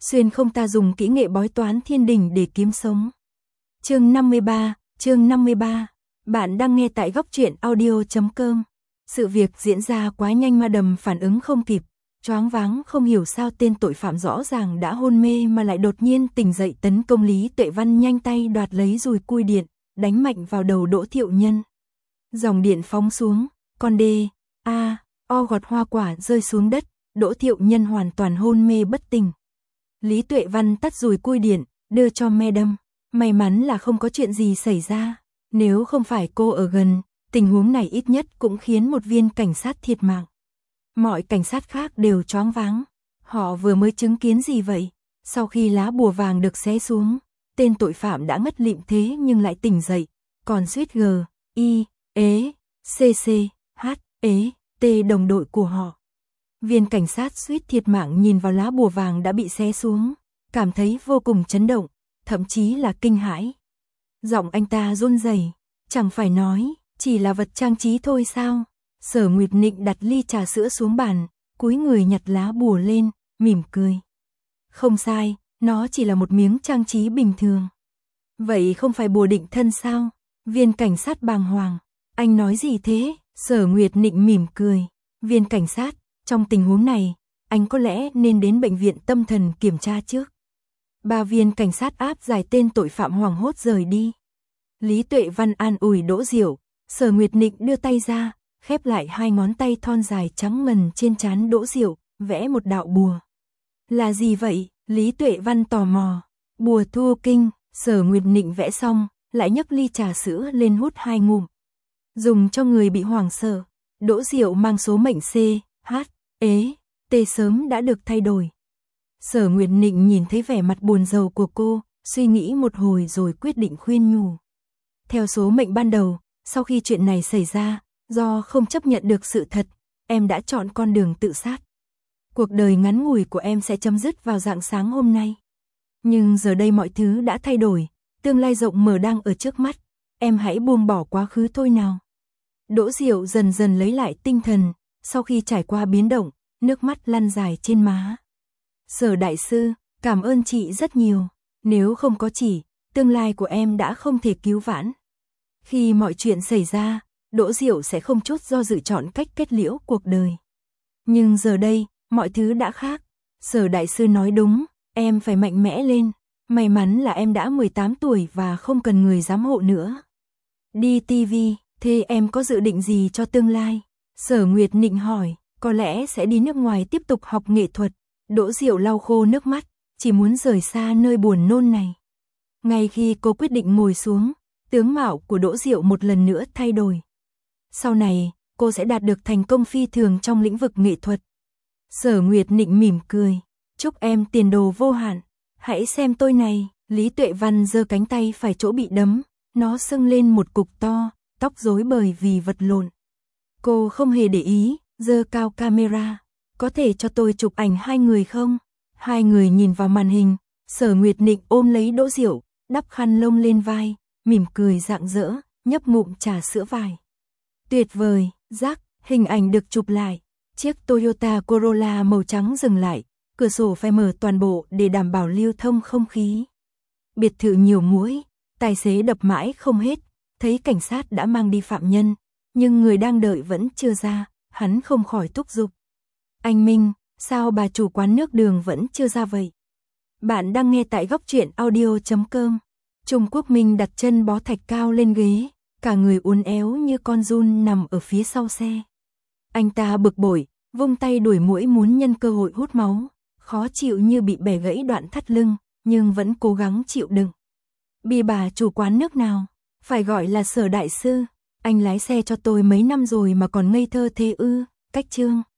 xuyên không ta dùng kỹ nghệ bói toán thiên đình để kiếm sống. Chương 53. Bạn đang nghe tại góc truyện audio.com. Sự việc diễn ra quá nhanh mà Đầm phản ứng không kịp, choáng váng không hiểu sao tên tội phạm rõ ràng đã hôn mê mà lại đột nhiên tỉnh dậy tấn công Lý Tuệ Văn, nhanh tay đoạt lấy dùi cui điện, đánh mạnh vào đầu Đỗ Thiệu Nhân. Dòng điện phóng xuống, con đê, o gọt hoa quả rơi xuống đất, Đỗ Thiệu Nhân hoàn toàn hôn mê bất tỉnh. Lý Tuệ Văn tắt dùi cui điện, đưa cho Madam. May mắn là không có chuyện gì xảy ra, nếu không phải cô ở gần, tình huống này ít nhất cũng khiến một viên cảnh sát thiệt mạng. Mọi cảnh sát khác đều choáng váng. Họ vừa mới chứng kiến gì vậy? Sau khi lá bùa vàng được xé xuống, tên tội phạm đã ngất lịm thế nhưng lại tỉnh dậy, còn suýt T đồng đội của họ. Viên cảnh sát suýt thiệt mạng nhìn vào lá bùa vàng đã bị xé xuống, cảm thấy vô cùng chấn động, thậm chí là kinh hãi. Giọng anh ta run rẩy, chẳng phải nói, chỉ là vật trang trí thôi sao? Sở Nguyệt Nịnh đặt ly trà sữa xuống bàn, cúi người nhặt lá bùa lên, mỉm cười. Không sai, nó chỉ là một miếng trang trí bình thường. Vậy không phải bùa định thân sao? Viên cảnh sát bàng hoàng. Anh nói gì thế? Sở Nguyệt Nịnh mỉm cười. Viên cảnh sát, trong tình huống này, anh có lẽ nên đến bệnh viện tâm thần kiểm tra trước. 3 viên cảnh sát áp giải tên tội phạm hoảng hốt rời đi. Lý Tuệ Văn an ủi Đỗ Diệu, Sở Nguyệt Nịnh đưa tay ra, khép lại 2 ngón tay thon dài trắng ngần trên trán Đỗ Diệu, vẽ một đạo bùa. Là gì vậy? Lý Tuệ Văn tò mò. Bùa thu kinh. Sở Nguyệt Nịnh vẽ xong, lại nhấc ly trà sữa lên hút 2 ngụm. Dùng cho người bị hoảng sợ. Đỗ Diệu mang số mệnh T sớm đã được thay đổi. Sở Nguyệt Nịnh nhìn thấy vẻ mặt buồn rầu của cô, suy nghĩ một hồi rồi quyết định khuyên nhủ. Theo số mệnh ban đầu, sau khi chuyện này xảy ra, do không chấp nhận được sự thật, em đã chọn con đường tự sát. Cuộc đời ngắn ngủi của em sẽ chấm dứt vào rạng sáng hôm nay. Nhưng giờ đây mọi thứ đã thay đổi, tương lai rộng mở đang ở trước mắt, em hãy buông bỏ quá khứ thôi nào. Đỗ Diệu dần dần lấy lại tinh thần, sau khi trải qua biến động, nước mắt lăn dài trên má. Sở đại sư, cảm ơn chị rất nhiều, nếu không có chị, tương lai của em đã không thể cứu vãn. Khi mọi chuyện xảy ra, Đỗ Diệu sẽ không chút do dự chọn cách kết liễu cuộc đời. Nhưng giờ đây, mọi thứ đã khác. Sở đại sư nói đúng, em phải mạnh mẽ lên. May mắn là em đã 18 tuổi và không cần người giám hộ nữa. Đi TV, thế em có dự định gì cho tương lai? Sở Nguyệt Nịnh hỏi, có lẽ sẽ đi nước ngoài tiếp tục học nghệ thuật. Đỗ Diệu lau khô nước mắt, chỉ muốn rời xa nơi buồn nôn này. Ngay khi cô quyết định ngồi xuống, tướng mạo của Đỗ Diệu một lần nữa thay đổi. Sau này, cô sẽ đạt được thành công phi thường trong lĩnh vực nghệ thuật. Sở Nguyệt Nịnh mỉm cười, chúc em tiền đồ vô hạn. Hãy xem tôi này. Lý Tuệ Văn giơ cánh tay phải chỗ bị đấm, nó sưng lên một cục to, tóc rối bời vì vật lộn. Cô không hề để ý, giơ cao camera. Có thể cho tôi chụp ảnh 2 người không? 2 người nhìn vào màn hình, Sở Nguyệt Nịnh ôm lấy Đỗ Diệu, đắp khăn lông lên vai, mỉm cười rạng rỡ, nhấp ngụm trà sữa vải. Tuyệt vời, rắc, hình ảnh được chụp lại. Chiếc Toyota Corolla màu trắng dừng lại, cửa sổ phải mở toàn bộ để đảm bảo lưu thông không khí. Biệt thự nhiều muỗi, tài xế đập mãi không hết, thấy cảnh sát đã mang đi phạm nhân, nhưng người đang đợi vẫn chưa ra, hắn không khỏi thúc giục. Anh Minh, sao bà chủ quán nước đường vẫn chưa ra vậy? Bạn đang nghe tại góc truyện audio.com. Trung Quốc Minh đặt chân bó thạch cao lên ghế, cả người uốn éo như con giun nằm ở phía sau xe. Anh ta bực bội, vung tay đuổi muỗi muốn nhân cơ hội hút máu, khó chịu như bị bẻ gãy đoạn thắt lưng, nhưng vẫn cố gắng chịu đựng. Bị bà chủ quán nước nào? Phải gọi là Sở đại sư. Anh lái xe cho tôi mấy năm rồi mà còn ngây thơ thế ư? Cách chương.